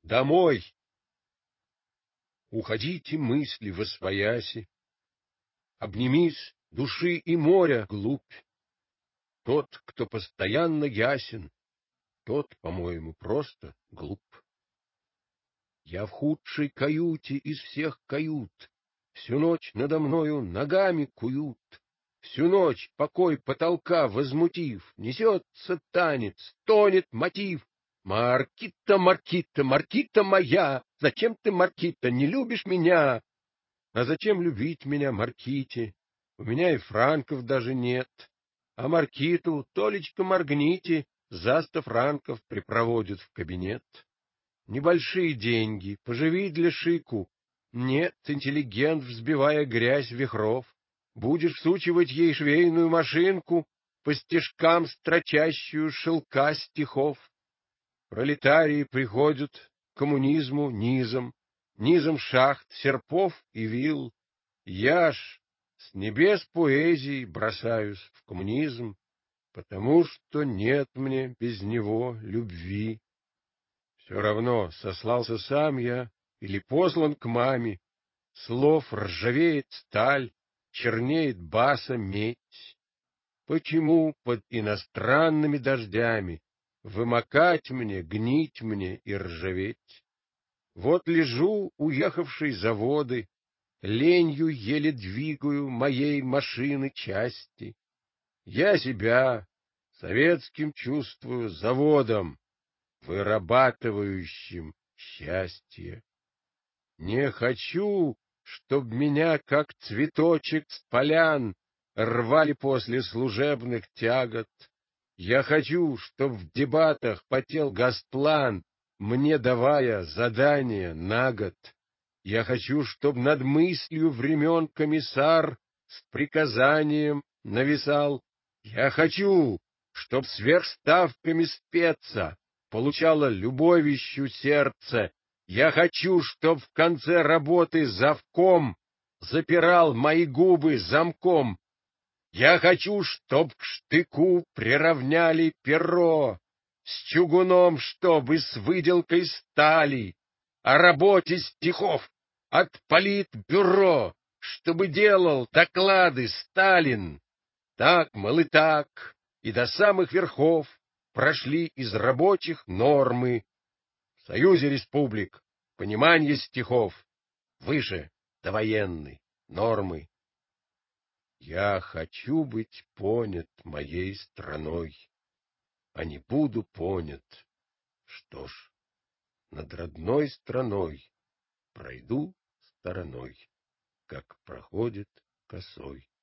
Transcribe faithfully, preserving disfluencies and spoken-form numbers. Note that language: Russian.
домой. Уходите мысли восвояси, обнимись души и моря глубь. Тот, кто постоянно ясен, тот, по-моему, просто глуп. Я в худшей каюте из всех кают, всю ночь надо мною ногами куют. Всю ночь покой потолка возмутив, несется танец, тонет мотив. Маркита, Маркита, Маркита моя, зачем ты, Маркита, не любишь меня? А зачем любить меня, Марките? У меня и франков даже нет. А Маркиту, Толечка, моргните, за сто франков припроводят в кабинет. Небольшие деньги, поживи для шику. Нет, интеллигент, взбивая грязь вихров, будешь всучивать ей швейную машинку, по стежкам строчащую шелка стихов. Пролетарии приходят к коммунизму низом, низом шахт, серпов и вил. Я ж с небес поэзии бросаюсь в коммунизм, потому что нет мне без него любви. Все равно, сослался сам я или послан к маме, слов ржавеет сталь, чернеет баса медь. Почему под иностранными дождями вымокать мне, гнить мне и ржаветь? Вот лежу, уехавший заводы, ленью еле двигаю моей машины части. Я себя советским чувствую заводом, вырабатывающим счастье. Не хочу, чтоб меня, как цветочек с полян, рвали после служебных тягот. Я хочу, чтоб в дебатах потел Госплан, мне давая задание на год. Я хочу, чтоб над мыслью времен комиссар с приказанием нависал. Я хочу, чтоб сверхставками спеца получало любовищу сердце. Я хочу, чтоб в конце работы завком запирал мои губы замком. Я хочу, чтоб к штыку приравняли перо, с чугуном, чтобы с выделкой стали, о работе стихов от политбюро, чтобы делал доклады Сталин. Так, мол, и так, и до самых верхов прошли из рабочих нормы. В Союзе республик понимание стихов выше довоенной нормы. Я хочу быть понят моей страной, а не буду понят. Что ж, над родной страной пройду стороной, как проходит косой.